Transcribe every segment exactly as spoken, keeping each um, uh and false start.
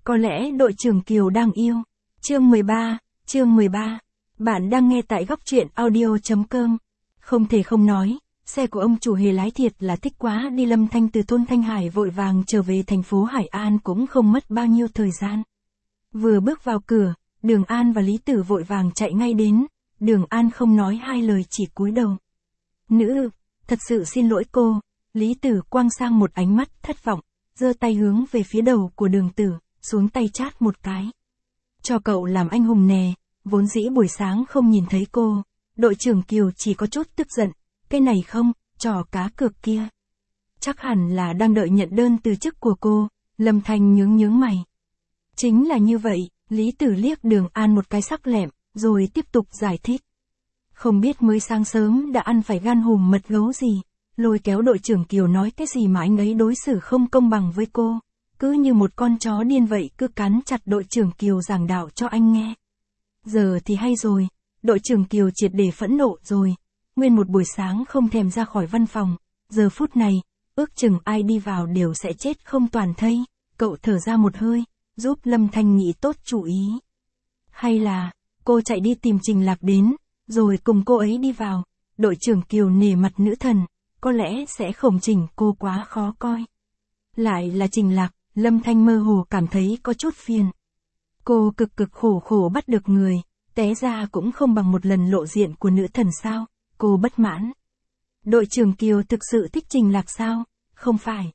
Có lẽ đội trưởng Kiều đang yêu. Chương mười ba, chương mười ba. Bạn đang nghe tại góc truyện audio chấm com. Không thể không nói, xe của ông chủ Hề lái thiệt là thích quá đi. Lâm Thanh từ thôn Thanh Hải vội vàng trở về thành phố Hải An cũng không mất bao nhiêu thời gian. Vừa bước vào cửa, Đường An và Lý Tử vội vàng chạy ngay đến. Đường An không nói hai lời chỉ cúi đầu. Nữ, thật sự xin lỗi cô. Lý Tử quăng sang một ánh mắt thất vọng, giơ tay hướng về phía đầu của Đường Tử, xuống tay chát một cái. Cho cậu làm anh hùng nè, vốn dĩ buổi sáng không nhìn thấy cô. Đội trưởng Kiều chỉ có chút tức giận, cái này không, trò cá cược kia. Chắc hẳn là đang đợi nhận đơn từ chức của cô. Lâm Thanh nhướng nhướng mày. Chính là như vậy. Lý Tử liếc Đường An một cái sắc lẹm, rồi tiếp tục giải thích. Không biết mới sáng sớm đã ăn phải gan hùm mật gấu gì, lôi kéo đội trưởng Kiều nói cái gì mà anh ấy đối xử không công bằng với cô. Cứ như một con chó điên vậy, cứ cắn chặt đội trưởng Kiều giảng đạo cho anh nghe. Giờ thì hay rồi, đội trưởng Kiều triệt để phẫn nộ rồi. Nguyên một buổi sáng không thèm ra khỏi văn phòng, giờ phút này, ước chừng ai đi vào đều sẽ chết không toàn thây. Cậu thở ra một hơi, giúp Lâm Thanh nghĩ tốt chủ ý. Hay là, cô chạy đi tìm Trình Lạc đến, rồi cùng cô ấy đi vào. Đội trưởng Kiều nể mặt nữ thần, có lẽ sẽ khổng chỉnh cô quá khó coi. Lại là Trình Lạc, Lâm Thanh mơ hồ cảm thấy có chút phiền. Cô cực cực khổ khổ bắt được người, té ra cũng không bằng một lần lộ diện của nữ thần sao. Cô bất mãn. Đội trưởng Kiều thực sự thích Trình Lạc sao? Không phải.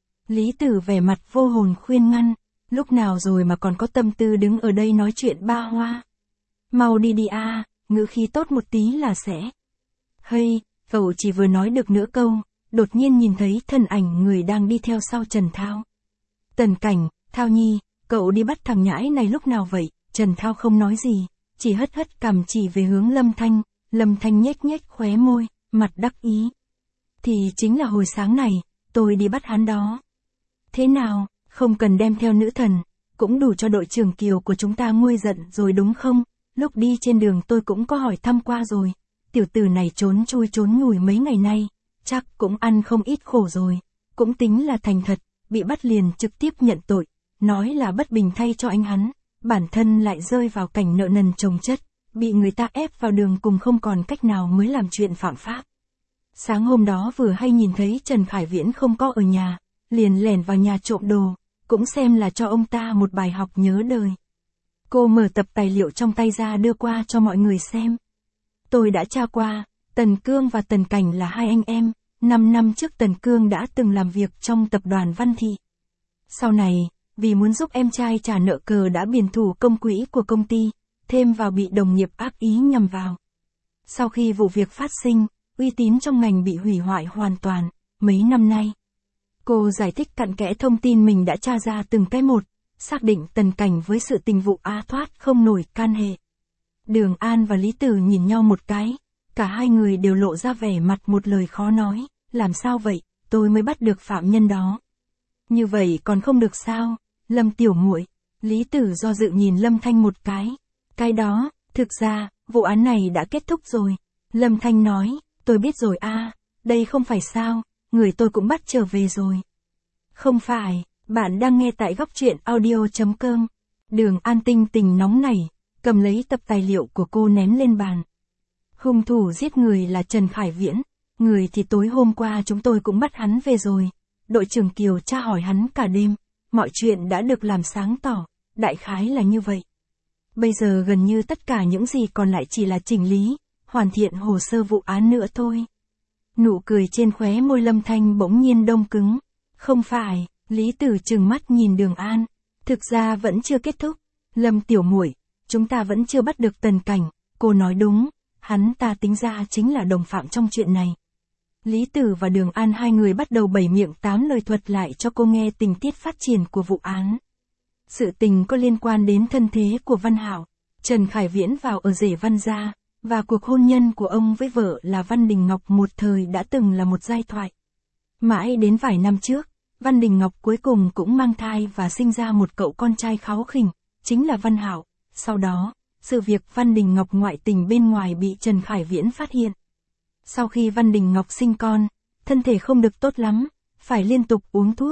Lý Tử vẻ mặt vô hồn khuyên ngăn. Lúc nào rồi mà còn có tâm tư đứng ở đây nói chuyện ba hoa. Mau đi đi a, ngữ khí tốt một tí là sẽ. Hay, cậu chỉ vừa nói được nửa câu, đột nhiên nhìn thấy thân ảnh người đang đi theo sau Trần Thao. Tần Cảnh, Thao Nhi, cậu đi bắt thằng nhãi này lúc nào vậy? Trần Thao không nói gì, chỉ hất hất cằm chỉ về hướng Lâm Thanh. Lâm Thanh nhếch nhếch khóe môi, mặt đắc ý. Thì chính là hồi sáng này, tôi đi bắt hắn đó. Thế nào, không cần đem theo nữ thần, cũng đủ cho đội trưởng Kiều của chúng ta nguôi giận rồi đúng không? Lúc đi trên đường tôi cũng có hỏi thăm qua rồi. Tiểu tử này trốn chui trốn nhủi mấy ngày nay, chắc cũng ăn không ít khổ rồi. Cũng tính là thành thật, bị bắt liền trực tiếp nhận tội, nói là bất bình thay cho anh hắn. Bản thân lại rơi vào cảnh nợ nần chồng chất, bị người ta ép vào đường cùng không còn cách nào mới làm chuyện phạm pháp. Sáng hôm đó vừa hay nhìn thấy Trần Khải Viễn không có ở nhà, liền lẻn vào nhà trộm đồ, cũng xem là cho ông ta một bài học nhớ đời. Cô mở tập tài liệu trong tay ra đưa qua cho mọi người xem. Tôi đã tra qua, Tần Cương và Tần Cảnh là hai anh em, năm năm trước Tần Cương đã từng làm việc trong tập đoàn Văn Thị. Sau này, vì muốn giúp em trai trả nợ cờ đã biển thủ công quỹ của công ty, thêm vào bị đồng nghiệp ác ý nhằm vào. Sau khi vụ việc phát sinh, uy tín trong ngành bị hủy hoại hoàn toàn, mấy năm nay. Cô giải thích cặn kẽ thông tin mình đã tra ra từng cái một, xác định Tần Cảnh với sự tình vụ á thoát không nổi can hệ. Đường An và Lý Tử nhìn nhau một cái, cả hai người đều lộ ra vẻ mặt một lời khó nói, làm sao vậy, tôi mới bắt được phạm nhân đó. Như vậy còn không được sao, Lâm tiểu muội. Lý Tử do dự nhìn Lâm Thanh một cái. Cái đó, thực ra, vụ án này đã kết thúc rồi. Lâm Thanh nói, tôi biết rồi a, đây không phải sao, người tôi cũng bắt trở về rồi. Không phải, bạn đang nghe tại góc truyện audio chấm com. Đường An tinh tình nóng nảy, cầm lấy tập tài liệu của cô ném lên bàn. Hung thủ giết người là Trần Khải Viễn, người thì tối hôm qua chúng tôi cũng bắt hắn về rồi. Đội trưởng Kiều tra hỏi hắn cả đêm, mọi chuyện đã được làm sáng tỏ, đại khái là như vậy. Bây giờ gần như tất cả những gì còn lại chỉ là chỉnh lý, hoàn thiện hồ sơ vụ án nữa thôi. Nụ cười trên khóe môi Lâm Thanh bỗng nhiên đông cứng. Không phải, Lý Tử trừng mắt nhìn Đường An. Thực ra vẫn chưa kết thúc. Lâm tiểu muội, chúng ta vẫn chưa bắt được Tần Cảnh. Cô nói đúng, hắn ta tính ra chính là đồng phạm trong chuyện này. Lý Tử và Đường An hai người bắt đầu bảy miệng tám lời thuật lại cho cô nghe tình tiết phát triển của vụ án. Sự tình có liên quan đến thân thế của Văn Hảo, Trần Khải Viễn vào ở rể Văn gia, và cuộc hôn nhân của ông với vợ là Văn Đình Ngọc một thời đã từng là một giai thoại. Mãi đến vài năm trước, Văn Đình Ngọc cuối cùng cũng mang thai và sinh ra một cậu con trai kháu khỉnh, chính là Văn Hảo. Sau đó, sự việc Văn Đình Ngọc ngoại tình bên ngoài bị Trần Khải Viễn phát hiện. Sau khi Văn Đình Ngọc sinh con, thân thể không được tốt lắm, phải liên tục uống thuốc,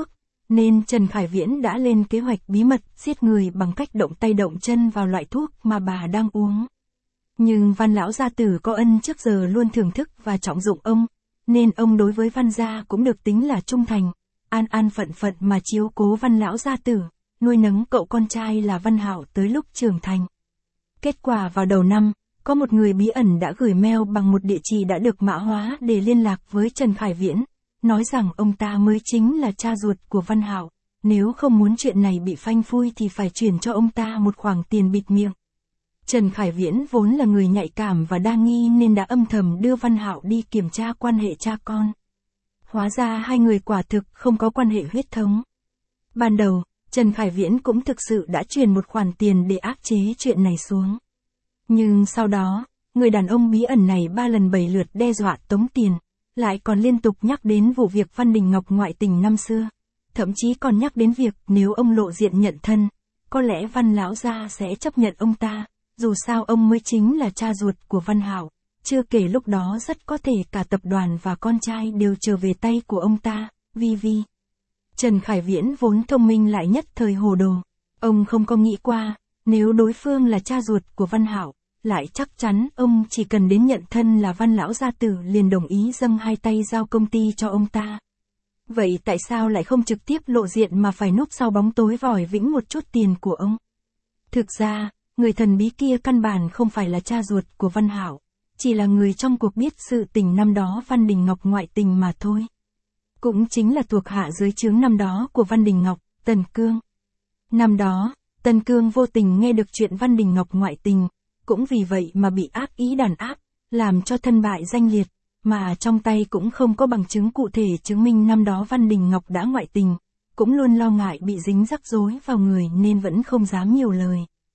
nên Trần Khải Viễn đã lên kế hoạch bí mật giết người bằng cách động tay động chân vào loại thuốc mà bà đang uống. Nhưng Văn lão gia tử có ân trước giờ luôn thưởng thức và trọng dụng ông, nên ông đối với Văn gia cũng được tính là trung thành, an an phận phận mà chiếu cố Văn lão gia tử, nuôi nấng cậu con trai là Văn Hạo tới lúc trưởng thành. Kết quả vào đầu năm, có một người bí ẩn đã gửi mail bằng một địa chỉ đã được mã hóa để liên lạc với Trần Khải Viễn, nói rằng ông ta mới chính là cha ruột của Văn Hạo, nếu không muốn chuyện này bị phanh phui thì phải chuyển cho ông ta một khoản tiền bịt miệng. Trần Khải Viễn vốn là người nhạy cảm và đa nghi nên đã âm thầm đưa Văn Hạo đi kiểm tra quan hệ cha con. Hóa ra hai người quả thực không có quan hệ huyết thống. Ban đầu, Trần Khải Viễn cũng thực sự đã truyền một khoản tiền để áp chế chuyện này xuống. Nhưng sau đó, người đàn ông bí ẩn này ba lần bảy lượt đe dọa tống tiền, lại còn liên tục nhắc đến vụ việc Văn Đình Ngọc ngoại tình năm xưa. Thậm chí còn nhắc đến việc nếu ông lộ diện nhận thân, có lẽ Văn lão gia sẽ chấp nhận ông ta, dù sao ông mới chính là cha ruột của Văn Hạo. Chưa kể lúc đó rất có thể cả tập đoàn và con trai đều trở về tay của ông ta, vi vi. Trần Khải Viễn vốn thông minh lại nhất thời hồ đồ. Ông không có nghĩ qua, nếu đối phương là cha ruột của Văn Hạo, lại chắc chắn ông chỉ cần đến nhận thân là Văn lão gia tử liền đồng ý dâng hai tay giao công ty cho ông ta. Vậy tại sao lại không trực tiếp lộ diện mà phải núp sau bóng tối vòi vĩnh một chút tiền của ông? Thực ra, người thần bí kia căn bản không phải là cha ruột của Văn Hạo, chỉ là người trong cuộc biết sự tình năm đó Văn Đình Ngọc ngoại tình mà thôi. Cũng chính là thuộc hạ dưới trướng năm đó của Văn Đình Ngọc, Tần Cương. Năm đó, Tần Cương vô tình nghe được chuyện Văn Đình Ngọc ngoại tình, cũng vì vậy mà bị ác ý đàn áp, làm cho thân bại danh liệt, mà trong tay cũng không có bằng chứng cụ thể chứng minh năm đó Văn Đình Ngọc đã ngoại tình, cũng luôn lo ngại bị dính rắc rối vào người nên vẫn không dám nhiều lời.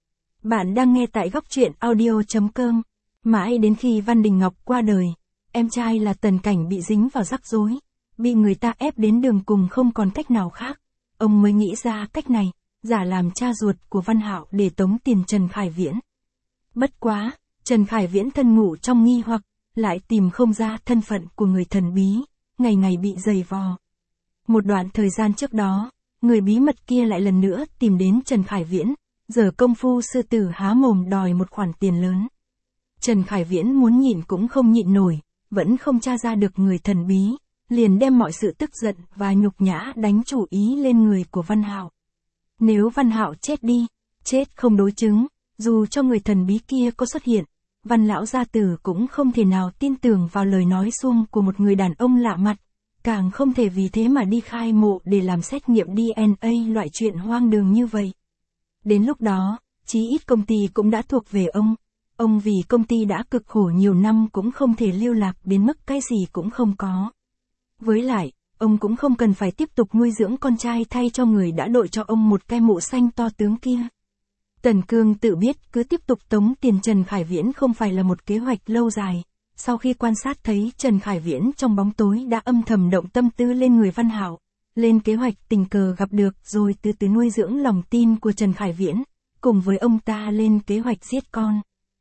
Bạn đang nghe tại góc truyện audio chấm com. Mãi đến khi Văn Đình Ngọc qua đời, em trai là Tần Cảnh bị dính vào rắc rối, bị người ta ép đến đường cùng không còn cách nào khác, ông mới nghĩ ra cách này, giả làm cha ruột của Văn Hạo để tống tiền Trần Khải Viễn. Bất quá, Trần Khải Viễn thân ngủ trong nghi hoặc, lại tìm không ra thân phận của người thần bí, ngày ngày bị giày vò. Một đoạn thời gian trước đó, người bí mật kia lại lần nữa tìm đến Trần Khải Viễn, giờ công phu sư tử há mồm đòi một khoản tiền lớn. Trần Khải Viễn muốn nhịn cũng không nhịn nổi, vẫn không tra ra được người thần bí, liền đem mọi sự tức giận và nhục nhã đánh chủ ý lên người của Văn Hạo. Nếu Văn Hạo chết đi, chết không đối chứng, dù cho người thần bí kia có xuất hiện, Văn lão gia tử cũng không thể nào tin tưởng vào lời nói suông của một người đàn ông lạ mặt, càng không thể vì thế mà đi khai mộ để làm xét nghiệm đê en a loại chuyện hoang đường như vậy. Đến lúc đó, chí ít công ty cũng đã thuộc về ông. Ông vì công ty đã cực khổ nhiều năm cũng không thể lưu lạc đến mức cái gì cũng không có. Với lại, ông cũng không cần phải tiếp tục nuôi dưỡng con trai thay cho người đã đội cho ông một cái mộ xanh to tướng kia. Tần Cương tự biết cứ tiếp tục tống tiền Trần Khải Viễn không phải là một kế hoạch lâu dài. Sau khi quan sát thấy Trần Khải Viễn trong bóng tối đã âm thầm động tâm tư lên người Văn Hạo, lên kế hoạch tình cờ gặp được rồi từ từ nuôi dưỡng lòng tin của Trần Khải Viễn, cùng với ông ta lên kế hoạch giết con.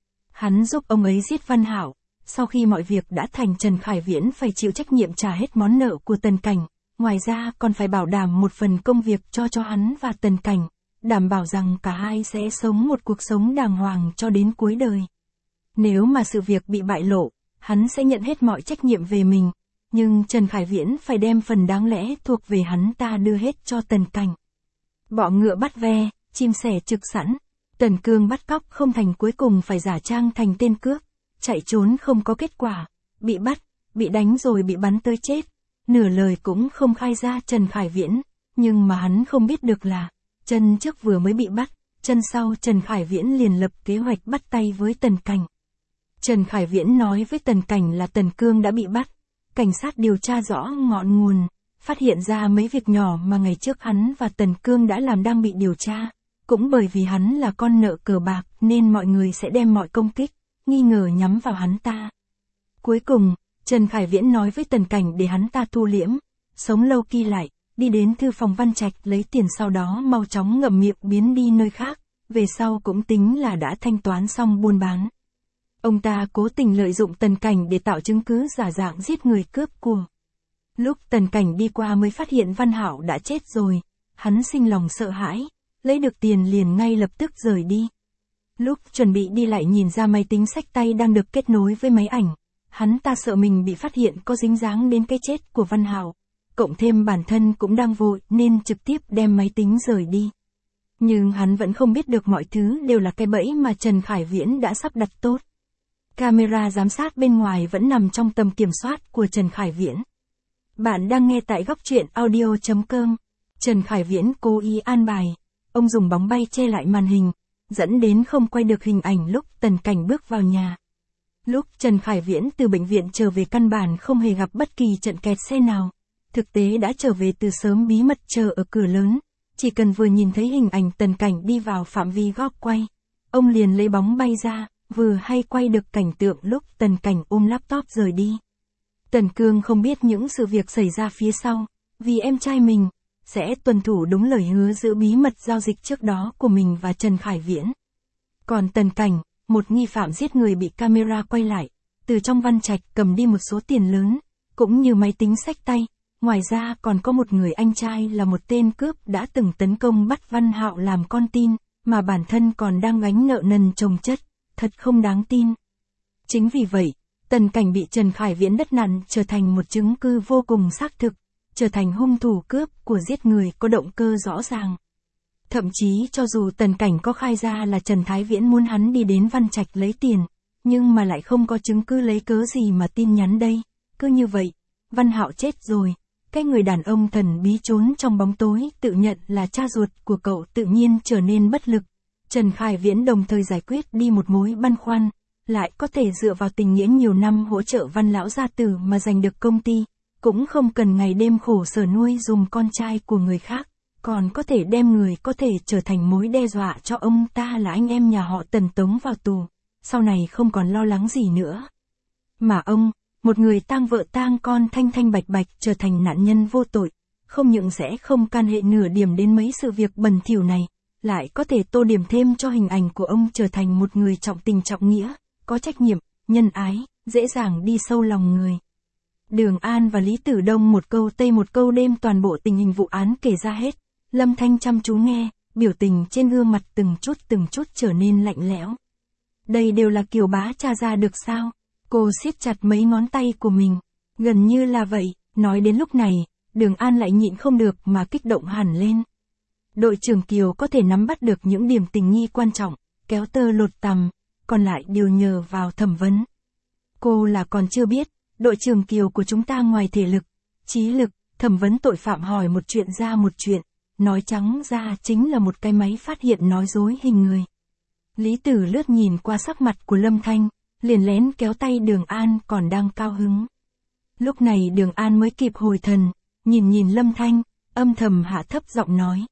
Hắn giúp ông ấy giết Văn Hạo, sau khi mọi việc đã thành Trần Khải Viễn phải chịu trách nhiệm trả hết món nợ của Tần Cảnh, ngoài ra còn phải bảo đảm một phần công việc cho cho hắn và Tần Cảnh, đảm bảo rằng cả hai sẽ sống một cuộc sống đàng hoàng cho đến cuối đời. Nếu mà sự việc bị bại lộ, hắn sẽ nhận hết mọi trách nhiệm về mình, nhưng Trần Khải Viễn phải đem phần đáng lẽ thuộc về hắn ta đưa hết cho Tần Cảnh. Bọ ngựa bắt ve, chim sẻ trực sẵn. Tần Cương bắt cóc không thành cuối cùng phải giả trang thành tên cướp, chạy trốn không có kết quả, bị bắt, bị đánh rồi bị bắn tới chết, nửa lời cũng không khai ra Trần Khải Viễn, nhưng mà hắn không biết được là, chân trước vừa mới bị bắt, chân sau Trần Khải Viễn liền lập kế hoạch bắt tay với Tần Cảnh. Trần Khải Viễn nói với Tần Cảnh là Tần Cương đã bị bắt, cảnh sát điều tra rõ ngọn nguồn, phát hiện ra mấy việc nhỏ mà ngày trước hắn và Tần Cương đã làm đang bị điều tra. Cũng bởi vì hắn là con nợ cờ bạc nên mọi người sẽ đem mọi công kích, nghi ngờ nhắm vào hắn ta. Cuối cùng, Trần Khải Viễn nói với Tần Cảnh để hắn ta thu liễm, sống lâu kỳ lại, đi đến thư phòng Văn Trạch lấy tiền sau đó mau chóng ngậm miệng biến đi nơi khác, về sau cũng tính là đã thanh toán xong buôn bán. Ông ta cố tình lợi dụng Tần Cảnh để tạo chứng cứ giả dạng giết người cướp của. Lúc Tần Cảnh đi qua mới phát hiện Văn Hạo đã chết rồi, hắn sinh lòng sợ hãi, lấy được tiền liền ngay lập tức rời đi. Lúc chuẩn bị đi lại nhìn ra máy tính xách tay đang được kết nối với máy ảnh, hắn ta sợ mình bị phát hiện có dính dáng đến cái chết của Văn Hạo, cộng thêm bản thân cũng đang vội nên trực tiếp đem máy tính rời đi. Nhưng hắn vẫn không biết được mọi thứ đều là cái bẫy mà Trần Khải Viễn đã sắp đặt tốt. Camera giám sát bên ngoài vẫn nằm trong tầm kiểm soát của Trần Khải Viễn. Bạn đang nghe tại góc truyện audio chấm com. Trần Khải Viễn cố ý an bài, ông dùng bóng bay che lại màn hình, dẫn đến không quay được hình ảnh lúc Tần Cảnh bước vào nhà. Lúc Trần Khải Viễn từ bệnh viện trở về căn bản không hề gặp bất kỳ trận kẹt xe nào, thực tế đã trở về từ sớm bí mật chờ ở cửa lớn, chỉ cần vừa nhìn thấy hình ảnh Tần Cảnh đi vào phạm vi góc quay, ông liền lấy bóng bay ra, vừa hay quay được cảnh tượng lúc Tần Cảnh ôm laptop rời đi. Tần Cương không biết những sự việc xảy ra phía sau, vì em trai mình sẽ tuân thủ đúng lời hứa giữ bí mật giao dịch trước đó của mình và Trần Khải Viễn. Còn Tần Cảnh, một nghi phạm giết người bị camera quay lại, từ trong văn trạch cầm đi một số tiền lớn, cũng như máy tính xách tay. Ngoài ra còn có một người anh trai là một tên cướp đã từng tấn công bắt Văn Hạo làm con tin, mà bản thân còn đang gánh nợ nần chồng chất, thật không đáng tin. Chính vì vậy, Tần Cảnh bị Trần Khải Viễn đất nặn trở thành một chứng cứ vô cùng xác thực, trở thành hung thủ cướp của giết người có động cơ rõ ràng. Thậm chí cho dù Tần Cảnh có khai ra là Trần Thái Viễn muốn hắn đi đến Văn Trạch lấy tiền, nhưng mà lại không có chứng cứ lấy cớ gì mà tin nhắn đây. Cứ như vậy, Văn Hạo chết rồi. Cái người đàn ông thần bí trốn trong bóng tối tự nhận là cha ruột của cậu tự nhiên trở nên bất lực. Trần Khải Viễn đồng thời giải quyết đi một mối băn khoăn, lại có thể dựa vào tình nghĩa nhiều năm hỗ trợ Văn lão gia tử mà giành được công ty, cũng không cần ngày đêm khổ sở nuôi dùm con trai của người khác, còn có thể đem người có thể trở thành mối đe dọa cho ông ta là anh em nhà họ Tần tống vào tù, sau này không còn lo lắng gì nữa. Mà ông, một người tang vợ tang con thanh thanh bạch bạch trở thành nạn nhân vô tội, không những sẽ không can hệ nửa điểm đến mấy sự việc bẩn thỉu này, lại có thể tô điểm thêm cho hình ảnh của ông trở thành một người trọng tình trọng nghĩa, có trách nhiệm, nhân ái, dễ dàng đi sâu lòng người. Đường An và Lý Tử Đông một câu tây một câu đêm toàn bộ tình hình vụ án kể ra hết. Lâm Thanh chăm chú nghe, biểu tình trên gương mặt từng chút từng chút trở nên lạnh lẽo. Đây đều là Kiều Bá tra ra được sao? Cô siết chặt mấy ngón tay của mình. Gần như là vậy, nói đến lúc này, Đường An lại nhịn không được mà kích động hẳn lên. Đội trưởng Kiều có thể nắm bắt được những điểm tình nghi quan trọng, kéo tơ lột tằm, còn lại đều nhờ vào thẩm vấn. Cô là còn chưa biết, đội trưởng Kiều của chúng ta ngoài thể lực, trí lực, thẩm vấn tội phạm hỏi một chuyện ra một chuyện, nói trắng ra chính là một cái máy phát hiện nói dối hình người. Lý Tử lướt nhìn qua sắc mặt của Lâm Thanh, liền lén kéo tay Đường An còn đang cao hứng. Lúc này Đường An mới kịp hồi thần, nhìn nhìn Lâm Thanh, âm thầm hạ thấp giọng nói.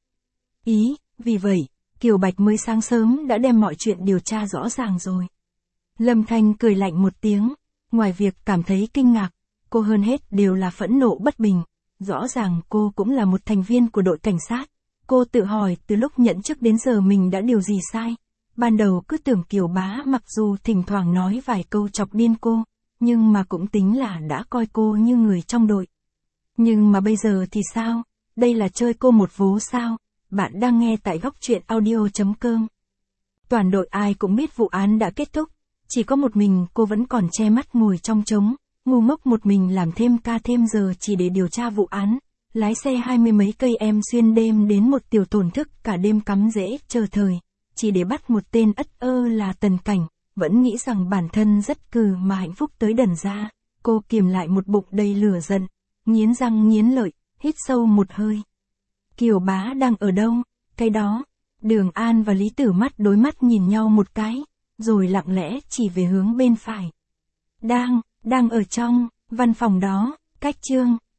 Ý, vì vậy, Kiều Bạch mới sáng sớm đã đem mọi chuyện điều tra rõ ràng rồi. Lâm Thanh cười lạnh một tiếng, ngoài việc cảm thấy kinh ngạc, cô hơn hết đều là phẫn nộ bất bình. Rõ ràng cô cũng là một thành viên của đội cảnh sát. Cô tự hỏi từ lúc nhận chức đến giờ mình đã điều gì sai. Ban đầu cứ tưởng Kiều Bá mặc dù thỉnh thoảng nói vài câu chọc điên cô, nhưng mà cũng tính là đã coi cô như người trong đội. Nhưng mà bây giờ thì sao? Đây là chơi cô một vố sao? Bạn đang nghe tại góc truyện audio chấm com. Toàn đội ai cũng biết vụ án đã kết thúc, chỉ có một mình cô vẫn còn che mắt ngồi trong trống, ngu ngốc một mình làm thêm ca thêm giờ chỉ để điều tra vụ án, lái xe hai mươi mấy cây em xuyên đêm đến một tiểu thổn thức cả đêm cắm rễ chờ thời, chỉ để bắt một tên ất ơ là Tần Cảnh, vẫn nghĩ rằng bản thân rất cừ mà hạnh phúc tới đần ra. Cô kiềm lại một bụng đầy lửa giận, nghiến răng nghiến lợi, hít sâu một hơi. Kiều Bá đang ở đâu? Cái đó. Đường An và Lý Tử mắt đối mắt nhìn nhau một cái, rồi lặng lẽ chỉ về hướng bên phải. Đang, đang ở trong văn phòng đó. Cách chương